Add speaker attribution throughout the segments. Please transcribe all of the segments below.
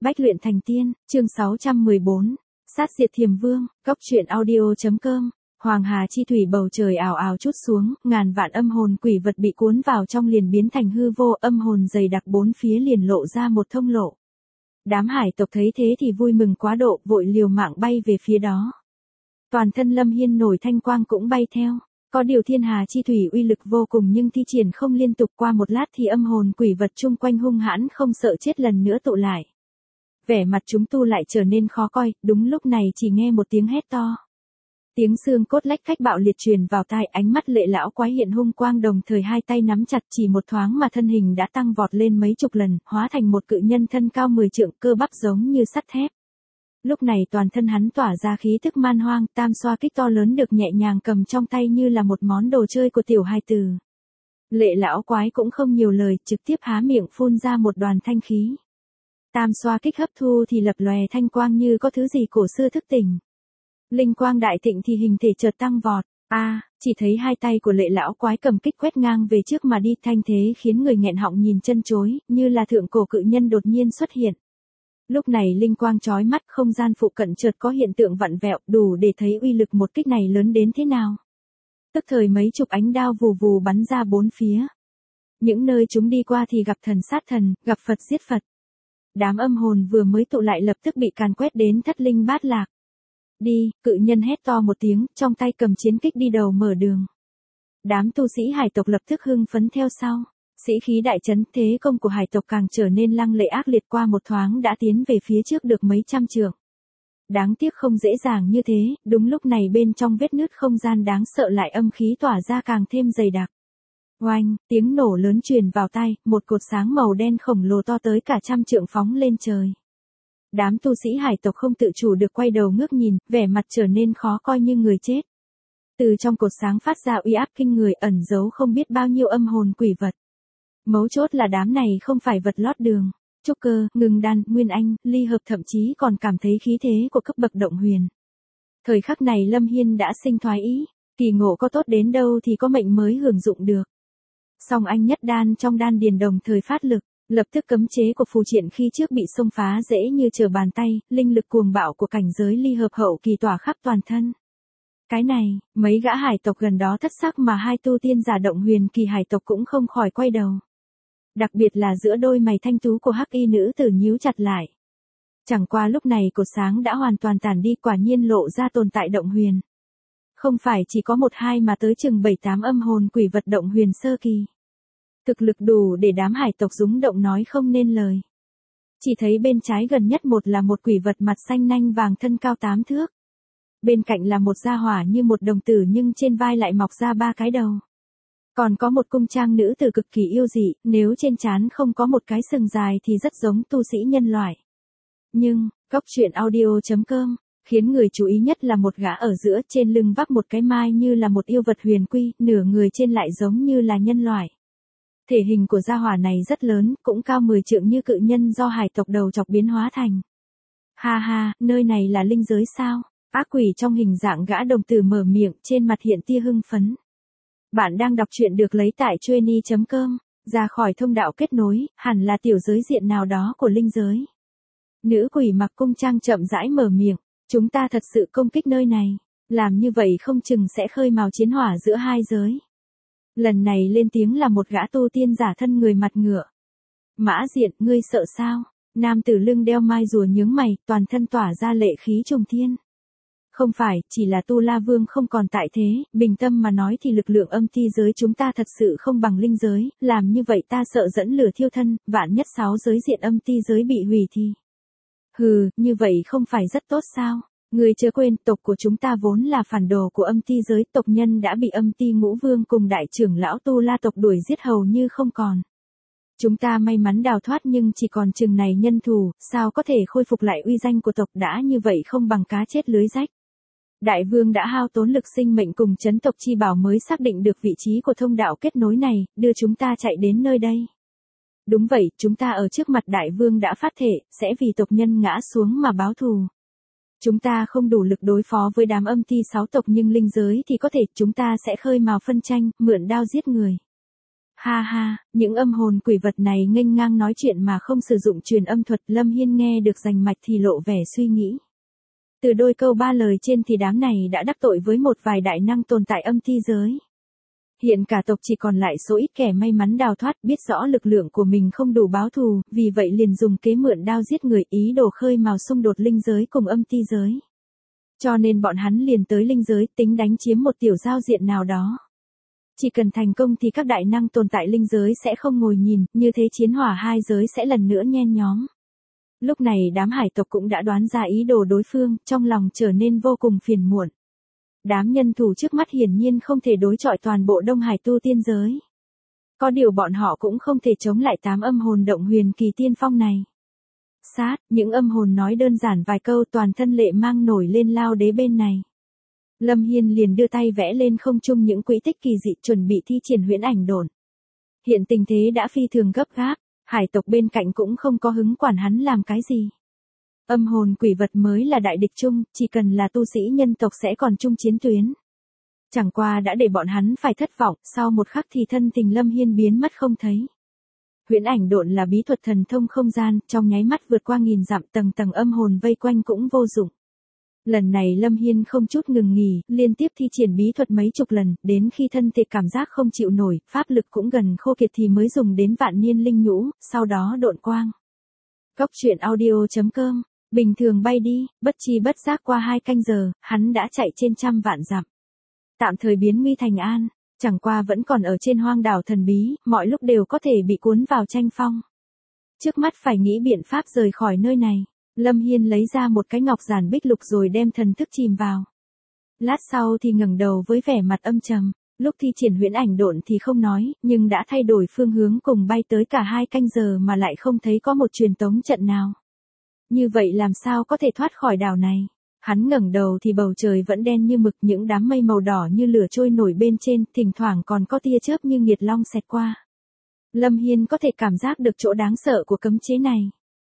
Speaker 1: Bách luyện thành tiên, chương 614. Sát diệt Thiềm Vương, góc truyện audio.com. Hoàng hà chi thủy bầu trời ào ào trút xuống, ngàn vạn âm hồn quỷ vật bị cuốn vào trong liền biến thành hư vô, âm hồn dày đặc bốn phía liền lộ ra một thông lộ. Đám hải tộc thấy thế thì vui mừng quá độ, vội liều mạng bay về phía đó. Toàn thân Lâm Hiên nổi thanh quang cũng bay theo. Có điều thiên hà chi thủy uy lực vô cùng nhưng thi triển không liên tục, qua một lát thì âm hồn quỷ vật chung quanh hung hãn không sợ chết lần nữa tụ lại. Vẻ mặt chúng tu lại trở nên khó coi, đúng lúc này chỉ nghe một tiếng hét to. Tiếng xương cốt lách cách bạo liệt truyền vào tai, ánh mắt lệ lão quái hiện hung quang, đồng thời hai tay nắm chặt, chỉ một thoáng mà thân hình đã tăng vọt lên mấy chục lần, hóa thành một cự nhân thân cao 10 trượng, cơ bắp giống như sắt thép. Lúc này toàn thân hắn tỏa ra khí tức man hoang, tam xoa kích to lớn được nhẹ nhàng cầm trong tay như là một món đồ chơi của tiểu hài tử. Lệ lão quái cũng không nhiều lời, trực tiếp há miệng phun ra một đoàn thanh khí. Tam xoa kích hấp thu thì lập lòe thanh quang như có thứ gì cổ xưa thức tỉnh. Linh quang đại thịnh thì hình thể chợt tăng vọt. Chỉ thấy hai tay của lệ lão quái cầm kích quét ngang về trước mà đi, thanh thế khiến người nghẹn họng nhìn chân chối, như là thượng cổ cự nhân đột nhiên xuất hiện. Lúc này linh quang chói mắt, không gian phụ cận chợt có hiện tượng vặn vẹo, đủ để thấy uy lực một kích này lớn đến thế nào. Tức thời mấy chục ánh đao vù vù bắn ra bốn phía. Những nơi chúng đi qua thì gặp thần sát thần, gặp Phật giết Phật. Đám âm hồn vừa mới tụ lại lập tức bị càn quét đến thất linh bát lạc. Đi, cự nhân hét to một tiếng, trong tay cầm chiến kích đi đầu mở đường. Đám tu sĩ hải tộc lập tức hưng phấn theo sau. Sĩ khí đại chấn, thế công của hải tộc càng trở nên lăng lệ ác liệt, qua một thoáng đã tiến về phía trước được mấy trăm trượng. Đáng tiếc không dễ dàng như thế, đúng lúc này bên trong vết nứt không gian đáng sợ lại âm khí tỏa ra càng thêm dày đặc. Oanh, tiếng nổ lớn truyền vào tai, một cột sáng màu đen khổng lồ to tới cả trăm trượng phóng lên trời. Đám tu sĩ hải tộc không tự chủ được quay đầu ngước nhìn, vẻ mặt trở nên khó coi như người chết. Từ trong cột sáng phát ra uy áp kinh người, ẩn giấu không biết bao nhiêu âm hồn quỷ vật. Mấu chốt là đám này không phải vật lót đường. Trúc Cơ, Ngưng Đan, Nguyên Anh, Ly Hợp thậm chí còn cảm thấy khí thế của cấp bậc động huyền. Thời khắc này Lâm Hiên đã sinh thoái ý, kỳ ngộ có tốt đến đâu thì có mệnh mới hưởng dụng được. Song anh nhất đan trong đan điền đồng thời phát lực, lập tức cấm chế của phù triện khi trước bị xông phá dễ như trở bàn tay, linh lực cuồng bạo của cảnh giới Ly Hợp hậu kỳ tỏa khắp toàn thân. Cái này, mấy gã hải tộc gần đó thất sắc mà hai tu tiên giả động huyền kỳ hải tộc cũng không khỏi quay đầu. Đặc biệt là giữa đôi mày thanh tú của hắc y nữ tử nhíu chặt lại. Chẳng qua lúc này cột sáng đã hoàn toàn tản đi, quả nhiên lộ ra tồn tại động huyền. Không phải chỉ có một hai mà tới chừng 7-8 âm hồn quỷ vật động huyền sơ kỳ. Thực lực đủ để đám hải tộc rúng động nói không nên lời. Chỉ thấy bên trái gần nhất một là một quỷ vật mặt xanh nanh vàng thân cao 8 thước. Bên cạnh là một gia hỏa như một đồng tử nhưng trên vai lại mọc ra 3 cái đầu. Còn có một cung trang nữ tử cực kỳ yêu dị, nếu trên trán không có một cái sừng dài thì rất giống tu sĩ nhân loại. Nhưng, góc truyện audio.com, khiến người chú ý nhất là một gã ở giữa, trên lưng vác một cái mai như là một yêu vật huyền quy, nửa người trên lại giống như là nhân loại. Thể hình của gia hỏa này rất lớn, cũng cao 10 trượng như cự nhân do hải tộc đầu chọc biến hóa thành. Ha ha, nơi này là linh giới sao? Ác quỷ trong hình dạng gã đồng tử mở miệng, trên mặt hiện tia hưng phấn. Bạn đang đọc truyện được lấy tại Chueny.com, ra khỏi thông đạo kết nối, hẳn là tiểu giới diện nào đó của linh giới. Nữ quỷ mặc cung trang chậm rãi mở miệng, chúng ta thật sự công kích nơi này, làm như vậy không chừng sẽ khơi mào chiến hỏa giữa hai giới. Lần này lên tiếng là một gã tu tiên giả thân người mặt ngựa. Mã Diện, ngươi sợ sao? Nam tử lưng đeo mai rùa nhướng mày, toàn thân tỏa ra lệ khí trùng thiên. Không phải, chỉ là Tu La Vương không còn tại thế, bình tâm mà nói thì lực lượng âm ti giới chúng ta thật sự không bằng linh giới, làm như vậy ta sợ dẫn lửa thiêu thân, vạn nhất 6 giới diện âm ti giới bị hủy thì. Hừ, như vậy không phải rất tốt sao? Ngươi chớ quên, tộc của chúng ta vốn là phản đồ của âm ti giới, tộc nhân đã bị âm ti ngũ vương cùng đại trưởng lão Tu La tộc đuổi giết hầu như không còn. Chúng ta may mắn đào thoát nhưng chỉ còn chừng này nhân thủ, sao có thể khôi phục lại uy danh của tộc, đã như vậy không bằng cá chết lưới rách. Đại vương đã hao tốn lực sinh mệnh cùng chấn tộc chi bảo mới xác định được vị trí của thông đạo kết nối này, đưa chúng ta chạy đến nơi đây. Đúng vậy, chúng ta ở trước mặt đại vương đã phát thệ, sẽ vì tộc nhân ngã xuống mà báo thù. Chúng ta không đủ lực đối phó với đám âm ti 6 tộc nhưng linh giới thì có thể, chúng ta sẽ khơi mào phân tranh, mượn đao giết người. Ha ha, những âm hồn quỷ vật này nghênh ngang nói chuyện mà không sử dụng truyền âm thuật, Lâm Hiên nghe được rành mạch thì lộ vẻ suy nghĩ. Từ đôi câu ba lời trên thì đám này đã đắc tội với một vài đại năng tồn tại âm ti giới. Hiện cả tộc chỉ còn lại số ít kẻ may mắn đào thoát, biết rõ lực lượng của mình không đủ báo thù, vì vậy liền dùng kế mượn đao giết người, ý đồ khơi mào xung đột linh giới cùng âm ti giới. Cho nên bọn hắn liền tới linh giới tính đánh chiếm một tiểu giao diện nào đó. Chỉ cần thành công thì các đại năng tồn tại linh giới sẽ không ngồi nhìn, như thế chiến hỏa hai giới sẽ lần nữa nhen nhóm. Lúc này đám hải tộc cũng đã đoán ra ý đồ đối phương, trong lòng trở nên vô cùng phiền muộn. Đám nhân thủ trước mắt hiển nhiên không thể đối chọi toàn bộ Đông Hải tu tiên giới. Có điều bọn họ cũng không thể chống lại 8 âm hồn động huyền kỳ tiên phong này. Sát, những âm hồn nói đơn giản vài câu, toàn thân lệ mang nổi lên lao đế bên này. Lâm Hiên liền đưa tay vẽ lên không trung những quỹ tích kỳ dị, chuẩn bị thi triển huyễn ảnh độn. Hiện tình thế đã phi thường gấp gáp, hải tộc bên cạnh cũng không có hứng quản hắn làm cái gì. Âm hồn quỷ vật mới là đại địch chung, chỉ cần là tu sĩ nhân tộc sẽ còn chung chiến tuyến. Chẳng qua đã để bọn hắn phải thất vọng, sau một khắc thì thân tình Lâm Hiên biến mất không thấy. Huyễn ảnh độn là bí thuật thần thông không gian, trong nháy mắt vượt qua nghìn dặm, tầng tầng âm hồn vây quanh cũng vô dụng. Lần này Lâm Hiên không chút ngừng nghỉ, liên tiếp thi triển bí thuật mấy chục lần, đến khi thân thể cảm giác không chịu nổi, pháp lực cũng gần khô kiệt thì mới dùng đến vạn niên linh nhũ, sau đó độn quang. Cốc truyện audio.com, bình thường bay đi, bất chi bất giác qua 2 canh giờ, hắn đã chạy trên trăm vạn dặm. Tạm thời biến nguy thành an, chẳng qua vẫn còn ở trên hoang đảo thần bí, mọi lúc đều có thể bị cuốn vào tranh phong. Trước mắt phải nghĩ biện pháp rời khỏi nơi này. Lâm Hiên lấy ra một cái ngọc giản bích lục rồi đem thần thức chìm vào. Lát sau thì ngẩng đầu với vẻ mặt âm trầm, lúc thi triển huyễn ảnh độn thì không nói, nhưng đã thay đổi phương hướng cùng bay tới cả 2 canh giờ mà lại không thấy có một truyền tống trận nào. Như vậy làm sao có thể thoát khỏi đảo này? Hắn ngẩng đầu thì bầu trời vẫn đen như mực, những đám mây màu đỏ như lửa trôi nổi bên trên, thỉnh thoảng còn có tia chớp như nghiệt long xẹt qua. Lâm Hiên có thể cảm giác được chỗ đáng sợ của cấm chế này.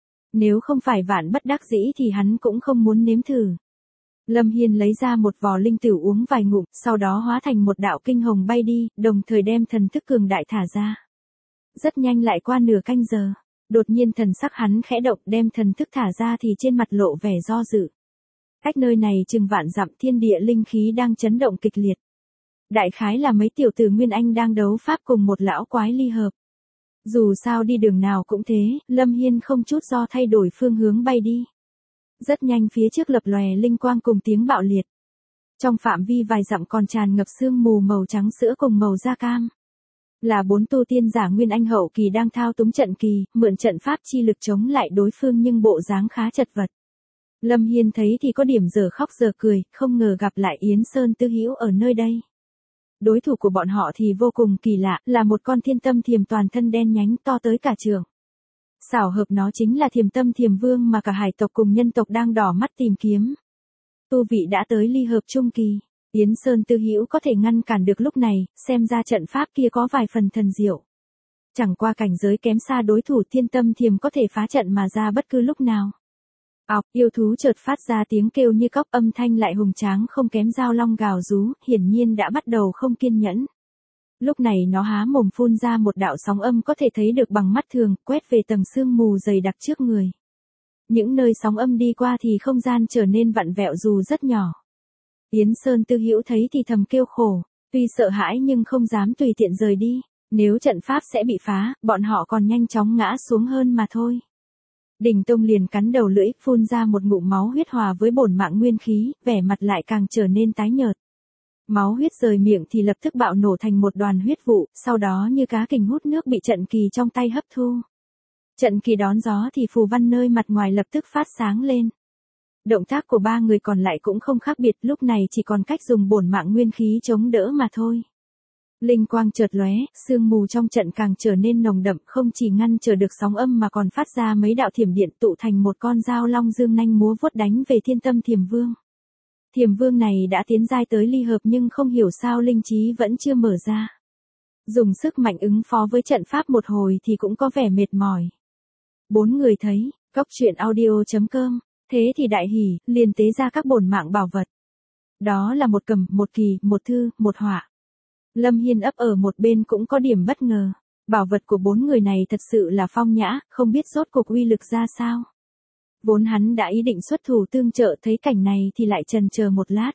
Speaker 1: Nếu không phải vạn bất đắc dĩ thì hắn cũng không muốn nếm thử. Lâm Hiên lấy ra một vò linh tửu uống vài ngụm, sau đó hóa thành một đạo kinh hồng bay đi, đồng thời đem thần thức cường đại thả ra. Rất nhanh lại qua nửa canh giờ, đột nhiên thần sắc hắn khẽ động, đem thần thức thả ra thì trên mặt lộ vẻ do dự. Cách nơi này chừng vạn dặm, thiên địa linh khí đang chấn động kịch liệt. Đại khái là mấy tiểu tử Nguyên Anh đang đấu pháp cùng một lão quái ly hợp. Dù sao đi đường nào cũng thế, Lâm Hiên không chút do thay đổi phương hướng bay đi. Rất nhanh phía trước lập lòe linh quang cùng tiếng bạo liệt. Trong phạm vi vài dặm còn tràn ngập sương mù màu trắng sữa cùng màu da cam. Là 4 tu tiên giả Nguyên Anh hậu kỳ đang thao túng trận kỳ, mượn trận pháp chi lực chống lại đối phương nhưng bộ dáng khá chật vật. Lâm Hiên thấy thì có điểm giờ khóc giờ cười, không ngờ gặp lại Yến Sơn Tư Hữu ở nơi đây. Đối thủ của bọn họ thì vô cùng kỳ lạ, là một con thiên tâm thiềm toàn thân đen nhánh to tới cả trường. Xảo hợp nó chính là Thiềm Tâm Thiềm Vương mà cả hải tộc cùng nhân tộc đang đỏ mắt tìm kiếm. Tu vị đã tới ly hợp trung kỳ, Yến Sơn Tư Hữu có thể ngăn cản được lúc này, xem ra trận pháp kia có vài phần thần diệu. Chẳng qua cảnh giới kém xa đối thủ, Thiên Tâm Thiềm có thể phá trận mà ra bất cứ lúc nào. Ọc, yêu thú chợt phát ra tiếng kêu như cóc, âm thanh lại hùng tráng không kém dao long gào rú, hiển nhiên đã bắt đầu không kiên nhẫn. Lúc này nó há mồm phun ra một đạo sóng âm có thể thấy được bằng mắt thường, quét về tầng sương mù dày đặc trước người. Những nơi sóng âm đi qua thì không gian trở nên vặn vẹo dù rất nhỏ. Yến Sơn Tư Hữu thấy thì thầm kêu khổ, tuy sợ hãi nhưng không dám tùy tiện rời đi, nếu trận pháp sẽ bị phá, bọn họ còn nhanh chóng ngã xuống hơn mà thôi. Đình Tông liền cắn đầu lưỡi, phun ra một ngụm máu huyết hòa với bổn mạng nguyên khí, vẻ mặt lại càng trở nên tái nhợt. Máu huyết rời miệng thì lập tức bạo nổ thành một đoàn huyết vụ, sau đó như cá kình hút nước bị trận kỳ trong tay hấp thu. Trận kỳ đón gió thì phù văn nơi mặt ngoài lập tức phát sáng lên. Động tác của 3 người còn lại cũng không khác biệt, lúc này chỉ còn cách dùng bổn mạng nguyên khí chống đỡ mà thôi. Linh quang chợt lóe, sương mù trong trận càng trở nên nồng đậm, không chỉ ngăn trở được sóng âm mà còn phát ra mấy đạo thiểm điện tụ thành một con dao long dương nanh múa vuốt đánh về Thiên Tâm Thiềm Vương. Thiềm Vương này đã tiến giai tới ly hợp nhưng không hiểu sao linh trí vẫn chưa mở ra. Dùng sức mạnh ứng phó với trận pháp một hồi thì cũng có vẻ mệt mỏi. 4 người thấy, cốc truyện audio.com, thế thì đại hỉ, liền tế ra các bổn mạng bảo vật. Đó là một cầm, một kỳ, một thư, một họa. Lâm Hiên ấp ở một bên cũng có điểm bất ngờ. Bảo vật của 4 người này thật sự là phong nhã, không biết rốt cuộc uy lực ra sao. Vốn hắn đã ý định xuất thủ tương trợ, thấy cảnh này thì lại chần chờ một lát.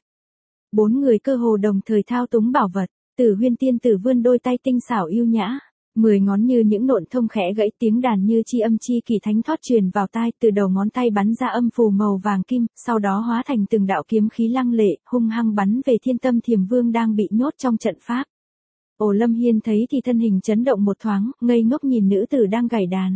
Speaker 1: 4 người cơ hồ đồng thời thao túng bảo vật, Tử Huyên tiên tử vươn đôi tay tinh xảo yêu nhã. 10 ngón như những nộn thông khẽ gãy, tiếng đàn như chi âm chi kỳ thánh thoát truyền vào tai, từ đầu ngón tay bắn ra âm phù màu vàng kim, sau đó hóa thành từng đạo kiếm khí lăng lệ, hung hăng bắn về Thiên Tâm Thiềm Vương đang bị nhốt trong trận pháp. Ồ, Lâm Hiên thấy thì thân hình chấn động một thoáng, ngây ngốc nhìn nữ tử đang gảy đàn.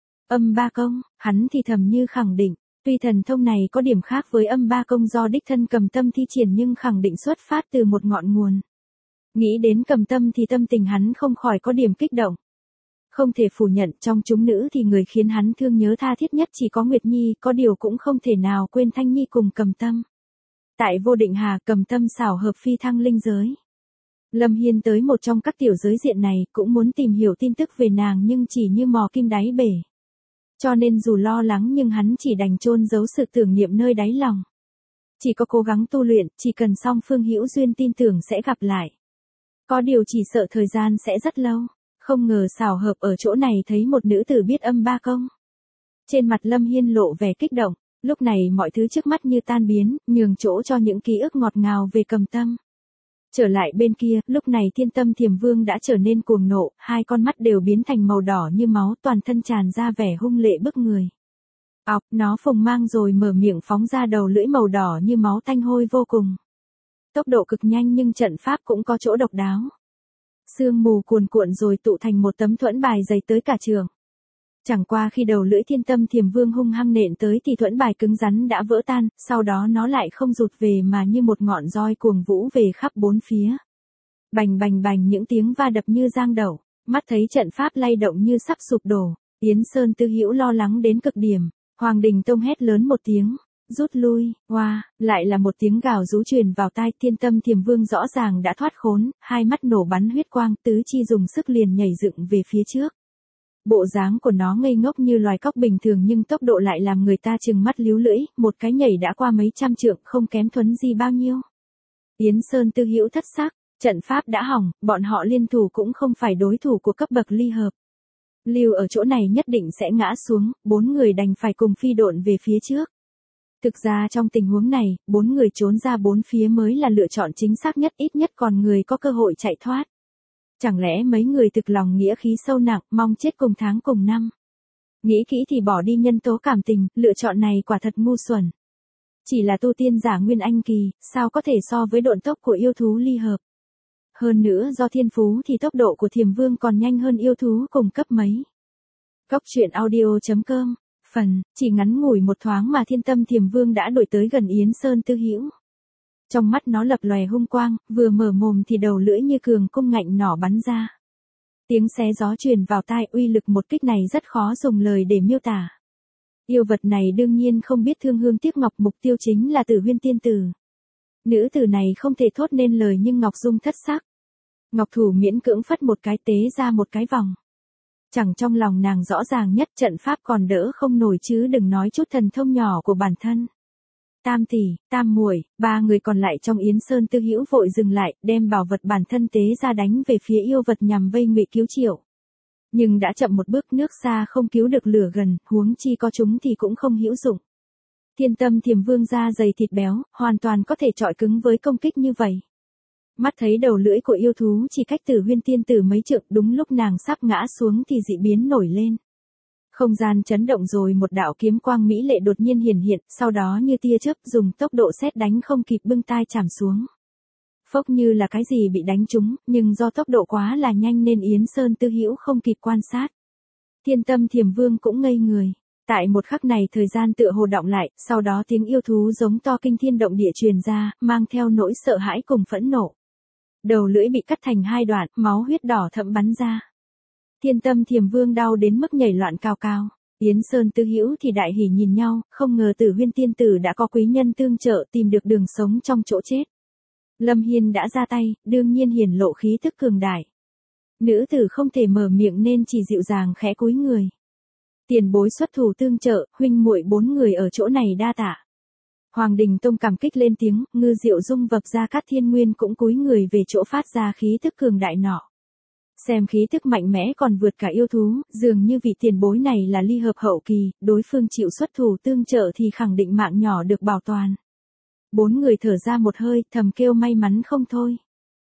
Speaker 1: Âm ba công, hắn thì thầm như khẳng định, tuy thần thông này có điểm khác với âm ba công do đích thân Cầm Tâm thi triển nhưng khẳng định xuất phát từ một ngọn nguồn. Nghĩ đến Cầm Tâm thì tâm tình hắn không khỏi có điểm kích động. Không thể phủ nhận, trong chúng nữ thì người khiến hắn thương nhớ tha thiết nhất chỉ có Nguyệt Nhi, có điều cũng không thể nào quên Thanh Nhi cùng Cầm Tâm. Tại Vô Định Hà, Cầm Tâm xảo hợp phi thăng linh giới. Lâm Hiên tới một trong các tiểu giới diện này, cũng muốn tìm hiểu tin tức về nàng nhưng chỉ như mò kim đáy bể. Cho nên dù lo lắng nhưng hắn chỉ đành chôn giấu sự tưởng niệm nơi đáy lòng. Chỉ có cố gắng tu luyện, chỉ cần song phương hữu duyên tin tưởng sẽ gặp lại. Có điều chỉ sợ thời gian sẽ rất lâu, không ngờ xảo hợp ở chỗ này thấy một nữ tử biết âm ba công. Trên mặt Lâm Hiên lộ vẻ kích động, lúc này mọi thứ trước mắt như tan biến, nhường chỗ cho những ký ức ngọt ngào về Cầm Tâm. Trở lại bên kia, lúc này Thiên Tâm Thiềm Vương đã trở nên cuồng nộ, hai con mắt đều biến thành màu đỏ như máu, toàn thân tràn ra vẻ hung lệ bức người. Ọc, nó phồng mang rồi mở miệng phóng ra đầu lưỡi màu đỏ như máu tanh hôi vô cùng. Tốc độ cực nhanh nhưng trận pháp cũng có chỗ độc đáo. Sương mù cuồn cuộn rồi tụ thành một tấm thuẫn bài dày tới cả trường. Chẳng qua khi đầu lưỡi Thiên Tâm Thiềm Vương hung hăng nện tới thì thuẫn bài cứng rắn đã vỡ tan, sau đó nó lại không rụt về mà như một ngọn roi cuồng vũ về khắp bốn phía. Bành bành bành, những tiếng va đập như giang đậu, mắt thấy trận pháp lay động như sắp sụp đổ, Yến Sơn Tư Hữu lo lắng đến cực điểm. Hoàng Đình Tông hét lớn một tiếng, rút lui. Hoa, lại là một tiếng gào rú truyền vào tai. Thiên Tâm Thiềm Vương rõ ràng đã thoát khốn, hai mắt nổ bắn huyết quang, tứ chi dùng sức liền nhảy dựng về phía trước. Bộ dáng của nó ngây ngốc như loài cóc bình thường nhưng tốc độ lại làm người ta trừng mắt líu lưỡi, một cái nhảy đã qua mấy trăm trượng, không kém Thuấn Di bao nhiêu. Yến Sơn Tư Hữu thất sắc, trận pháp đã hỏng, bọn họ liên thủ cũng không phải đối thủ của cấp bậc ly hợp. Lưu ở chỗ này nhất định sẽ ngã xuống, 4 người đành phải cùng phi độn về phía trước. Thực ra trong tình huống này, 4 người trốn ra bốn phía mới là lựa chọn chính xác nhất, ít nhất còn người có cơ hội chạy thoát. Chẳng lẽ mấy người thực lòng nghĩa khí sâu nặng, mong chết cùng tháng cùng năm. Nghĩ kỹ thì bỏ đi nhân tố cảm tình, lựa chọn này quả thật ngu xuẩn. Chỉ là tu tiên giả Nguyên Anh kỳ, sao có thể so với độn tốc của yêu thú ly hợp. Hơn nữa do thiên phú thì tốc độ của Thiềm Vương còn nhanh hơn yêu thú cùng cấp mấy. Góc truyện audio.com, phần, chỉ ngắn ngủi một thoáng mà Thiên Tâm Thiềm Vương đã đuổi tới gần Yến Sơn Tư Hữu. Trong mắt nó lập lòe hung quang, vừa mở mồm thì đầu lưỡi như cường cung ngạnh nỏ bắn ra. Tiếng xé gió truyền vào tai, uy lực một kích này rất khó dùng lời để miêu tả. Yêu vật này đương nhiên không biết thương hương tiếc ngọc, mục tiêu chính là Tử Huyên tiên tử. Nữ tử này không thể thốt nên lời nhưng Ngọc Dung thất sắc. Ngọc thủ miễn cưỡng phất một cái, tế ra một cái vòng. Chẳng trong lòng nàng rõ ràng nhất, trận pháp còn đỡ không nổi chứ đừng nói chút thần thông nhỏ của bản thân. Tam tỷ, Tam muội, ba người còn lại trong Yến Sơn Tư Hữu vội dừng lại, đem bảo vật bản thân tế ra đánh về phía yêu vật nhằm vây ngụy cứu Triệu. Nhưng đã chậm một bước, nước xa không cứu được lửa gần, huống chi có chúng thì cũng không hữu dụng. Thiên Tâm Thiềm Vương da dày thịt béo, hoàn toàn có thể chọi cứng với công kích như vậy. Mắt thấy đầu lưỡi của yêu thú chỉ cách Tử Huyên tiên tử mấy trượng, đúng lúc nàng sắp ngã xuống thì dị biến nổi lên. Không gian chấn động rồi một đạo kiếm quang mỹ lệ đột nhiên hiển hiện, sau đó như tia chớp dùng tốc độ sét đánh không kịp bưng tai chạm xuống. Phốc, như là cái gì bị đánh trúng, nhưng do tốc độ quá là nhanh nên Yến Sơn Tư Hữu không kịp quan sát. Thiên Tâm Thiềm Vương cũng ngây người. Tại một khắc này thời gian tựa hồ động lại, sau đó tiếng yêu thú giống to kinh thiên động địa truyền ra, mang theo nỗi sợ hãi cùng phẫn nộ. Đầu lưỡi bị cắt thành hai đoạn, máu huyết đỏ thẫm bắn ra. Thiên Tâm Thiềm Vương đau đến mức nhảy loạn cao cao. Yến Sơn Tư Hữu thì đại hỉ nhìn nhau, không ngờ Tử Huyên tiên tử đã có quý nhân tương trợ, tìm được đường sống trong chỗ chết. Lâm Hiên đã ra tay, đương nhiên hiển lộ khí tức cường đại. Nữ tử không thể mở miệng nên chỉ dịu dàng khẽ cúi người. Tiền bối xuất thủ tương trợ, huynh muội 4 người ở chỗ này đa tạ. Hoàng Đình Tông cảm kích lên tiếng, Ngư Diệu Dung vập Gia Cát Thiên Nguyên cũng cúi người về chỗ phát ra khí tức cường đại nọ. Xem khí tức mạnh mẽ còn vượt cả yêu thú, dường như vị tiền bối này là ly hợp hậu kỳ, đối phương chịu xuất thủ tương trợ thì khẳng định mạng nhỏ được bảo toàn. 4 người thở ra một hơi, thầm kêu may mắn không thôi.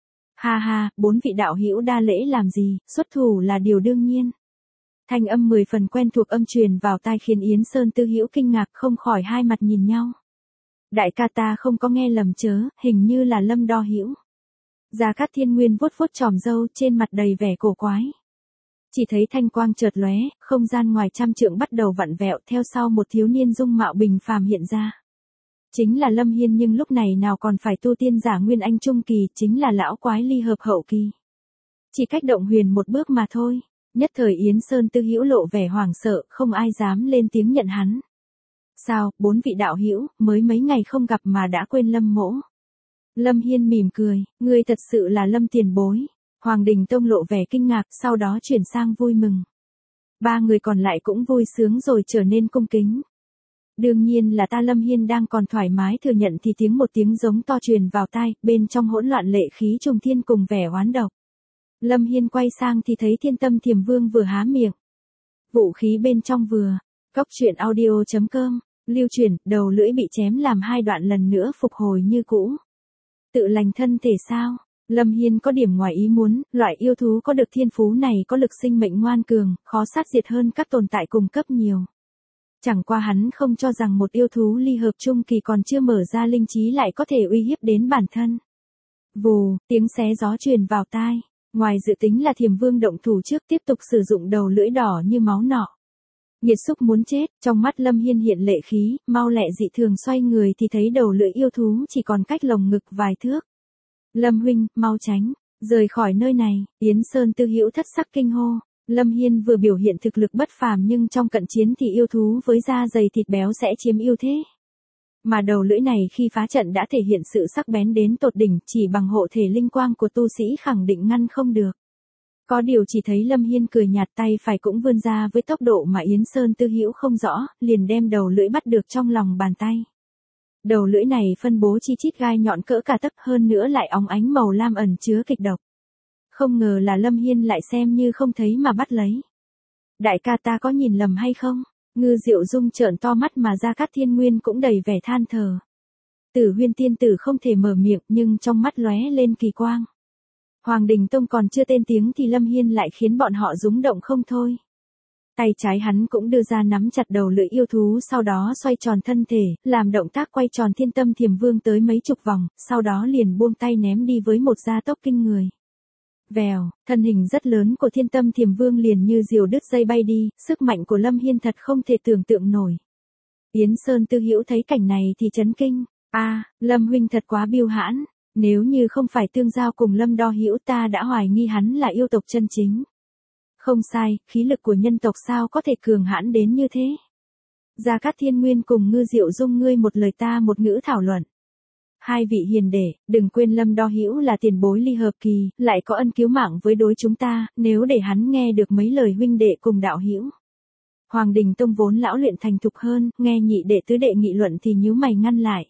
Speaker 1: Ha ha, 4 vị đạo hữu đa lễ làm gì, xuất thủ là điều đương nhiên. Thanh âm 10 phần quen thuộc âm truyền vào tai khiến Yến Sơn Tư Hữu kinh ngạc không khỏi hai mặt nhìn nhau. Đại ca ta không có nghe lầm chớ, hình như là Lâm Đo Hữu. Gia Cát Thiên Nguyên vuốt vuốt chòm râu trên mặt đầy vẻ cổ quái. Chỉ thấy thanh quang chợt lóe, không gian ngoài trăm trượng bắt đầu vặn vẹo, theo sau một thiếu niên dung mạo bình phàm hiện ra. Chính là Lâm Hiên, nhưng lúc này nào còn phải tu tiên giả nguyên anh trung kỳ, chính là lão quái ly hợp hậu kỳ. Chỉ cách động huyền một bước mà thôi. Nhất thời Yến Sơn Tư Hữu lộ vẻ hoảng sợ, không ai dám lên tiếng nhận hắn. Sao, 4 vị đạo hữu, mới mấy ngày không gặp mà đã quên Lâm mỗ. Lâm Hiên mỉm cười, ngươi thật sự là Lâm tiền bối. Hoàng Đình Tông lộ vẻ kinh ngạc, sau đó chuyển sang vui mừng. 3 người còn lại cũng vui sướng rồi trở nên cung kính. Đương nhiên là ta. Lâm Hiên đang còn thoải mái thừa nhận thì một tiếng giống to truyền vào tai, bên trong hỗn loạn lệ khí trùng thiên cùng vẻ oán độc. Lâm Hiên quay sang thì thấy Thiên Tâm Thiềm Vương vừa há miệng. Vũ khí bên trong vừa. Cốc truyện audio.com, lưu truyền, đầu lưỡi bị chém làm 2 đoạn lần nữa phục hồi như cũ. Tự lành thân thể sao? Lâm Hiên có điểm ngoài ý muốn, loại yêu thú có được thiên phú này có lực sinh mệnh ngoan cường, khó sát diệt hơn các tồn tại cùng cấp nhiều. Chẳng qua hắn không cho rằng một yêu thú ly hợp trung kỳ còn chưa mở ra linh trí lại có thể uy hiếp đến bản thân. Vù, tiếng xé gió truyền vào tai. Ngoài dự tính là Thiềm Vương động thủ trước tiếp tục sử dụng đầu lưỡi đỏ như máu nọ. Nhiệt xúc muốn chết, trong mắt Lâm Hiên hiện lệ khí, mau lẹ dị thường xoay người thì thấy đầu lưỡi yêu thú chỉ còn cách lồng ngực vài thước. Lâm huynh, mau tránh, rời khỏi nơi này. Yến Sơn Tư Hữu thất sắc kinh hô. Lâm Hiên vừa biểu hiện thực lực bất phàm nhưng trong cận chiến thì yêu thú với da dày thịt béo sẽ chiếm ưu thế. Mà đầu lưỡi này khi phá trận đã thể hiện sự sắc bén đến tột đỉnh, chỉ bằng hộ thể linh quang của tu sĩ khẳng định ngăn không được. Có điều chỉ thấy Lâm Hiên cười nhạt, tay phải cũng vươn ra với tốc độ mà Yến Sơn Tư Hữu không rõ, liền đem đầu lưỡi bắt được trong lòng bàn tay. Đầu lưỡi này phân bố chi chít gai nhọn cỡ cả tấc, hơn nữa lại óng ánh màu lam ẩn chứa kịch độc. Không ngờ là Lâm Hiên lại xem như không thấy mà bắt lấy. Đại ca ta có nhìn lầm hay không? Ngư Diệu Dung trợn to mắt mà Gia Cát Thiên Nguyên cũng đầy vẻ than thở. Tử Huyên tiên tử không thể mở miệng nhưng trong mắt lóe lên kỳ quang. Hoàng Đình Tông còn chưa tên tiếng thì Lâm Hiên lại khiến bọn họ rúng động không thôi. Tay trái hắn cũng đưa ra nắm chặt đầu lưỡi yêu thú, sau đó xoay tròn thân thể, làm động tác quay tròn Thiên Tâm Thiềm Vương tới mấy chục vòng, sau đó liền buông tay ném đi với một gia tốc kinh người. Vèo, thân hình rất lớn của Thiên Tâm Thiềm Vương liền như diều đứt dây bay đi, sức mạnh của Lâm Hiên thật không thể tưởng tượng nổi. Yến Sơn Tư Hữu thấy cảnh này thì chấn kinh, Lâm huynh thật quá biêu hãn, nếu như không phải tương giao cùng Lâm Đo Hữu ta đã hoài nghi hắn là yêu tộc chân chính. Không sai, khí lực của nhân tộc sao có thể cường hãn đến như thế. Gia Cát Thiên Nguyên cùng Ngư Diệu Dung ngươi một lời ta một ngữ thảo luận. 2 vị hiền đệ, đừng quên Lâm Đo Hữu là tiền bối ly hợp kỳ, lại có ân cứu mạng với đối chúng ta, nếu để hắn nghe được mấy lời huynh đệ cùng đạo hữu. Hoàng Đình Tông vốn lão luyện thành thục hơn, nghe nhị đệ tứ đệ nghị luận thì nhíu mày ngăn lại.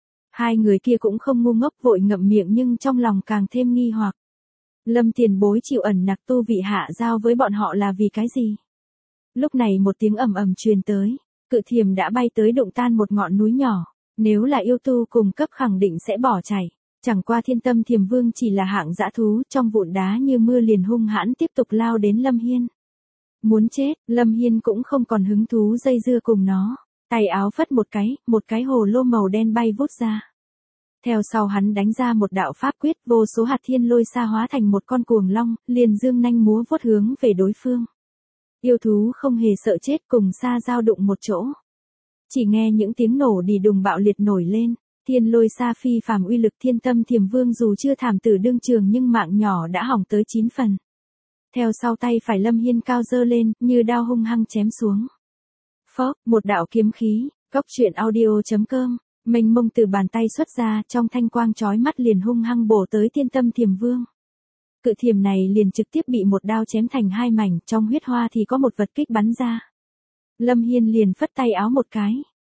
Speaker 1: 2 người kia cũng không ngu ngốc vội ngậm miệng nhưng trong lòng càng thêm nghi hoặc. Lâm tiền bối chịu ẩn nặc tu vị hạ giao với bọn họ là vì cái gì? Lúc này một tiếng ầm ầm truyền tới, cự thiềm đã bay tới đụng tan một ngọn núi nhỏ. Nếu là yêu tu cùng cấp khẳng định sẽ bỏ chạy. Chẳng qua Thiên Tâm Thiềm Vương chỉ là hạng dã thú, trong vụn đá như mưa liền hung hãn tiếp tục lao đến Lâm Hiên. Muốn chết, Lâm Hiên cũng không còn hứng thú dây dưa cùng nó. Tay áo phất một cái hồ lô màu đen bay vút ra. Theo sau hắn đánh ra một đạo pháp quyết, vô số hạt thiên lôi sa hóa thành một con cuồng long, liền dương nanh múa vuốt hướng về đối phương. Yêu thú không hề sợ chết cùng sa giao đụng một chỗ. Chỉ nghe những tiếng nổ đì đùng bạo liệt nổi lên, thiên lôi sa phi phàm uy lực. Thiên Tâm Thiềm Vương dù chưa thảm tử đương trường nhưng mạng nhỏ đã hỏng tới 9 phần. Theo sau tay phải Lâm Hiên cao dơ lên, như đao hung hăng chém xuống. Phốc, một đạo kiếm khí, cốc truyện audio.com, mênh mông từ bàn tay xuất ra, trong thanh quang chói mắt liền hung hăng bổ tới Thiên Tâm Thiềm Vương. Cự thiềm này liền trực tiếp bị một đao chém thành 2 mảnh, trong huyết hoa thì có một vật kích bắn ra. Lâm Hiên liền phất tay áo một cái,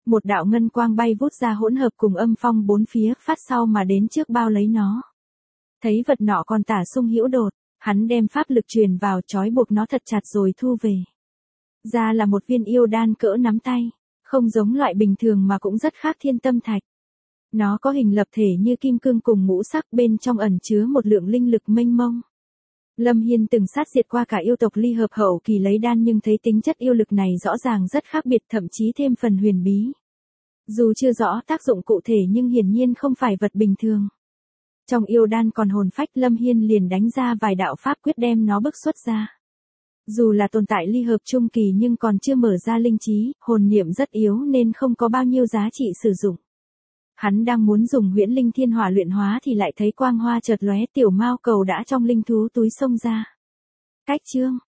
Speaker 1: Một đạo ngân quang bay vút ra hỗn hợp cùng âm phong bốn phía, phát sau mà đến trước bao lấy nó. Thấy vật nọ còn tả sung hữu đột, hắn đem pháp lực truyền vào trói buộc nó thật chặt rồi thu về. Ra là một viên yêu đan cỡ nắm tay, không giống loại bình thường mà cũng rất khác thiên tâm thạch. Nó có hình lập thể như kim cương cùng ngũ sắc, bên trong ẩn chứa một lượng linh lực mênh mông. Lâm Hiên từng sát diệt qua cả yêu tộc ly hợp hậu kỳ lấy đan nhưng thấy tính chất yêu lực này rõ ràng rất khác biệt, thậm chí thêm phần huyền bí. Dù chưa rõ tác dụng cụ thể nhưng hiển nhiên không phải vật bình thường. Trong yêu đan còn hồn phách, Lâm Hiên liền đánh ra vài đạo pháp quyết đem nó bức xuất ra. Dù là tồn tại ly hợp trung kỳ nhưng còn chưa mở ra linh trí, hồn niệm rất yếu nên không có bao nhiêu giá trị sử dụng. Hắn đang muốn dùng huyễn linh thiên hỏa luyện hóa thì lại thấy quang hoa chợt lóe, tiểu mao cầu đã trong linh thú túi xông ra. Cách chương,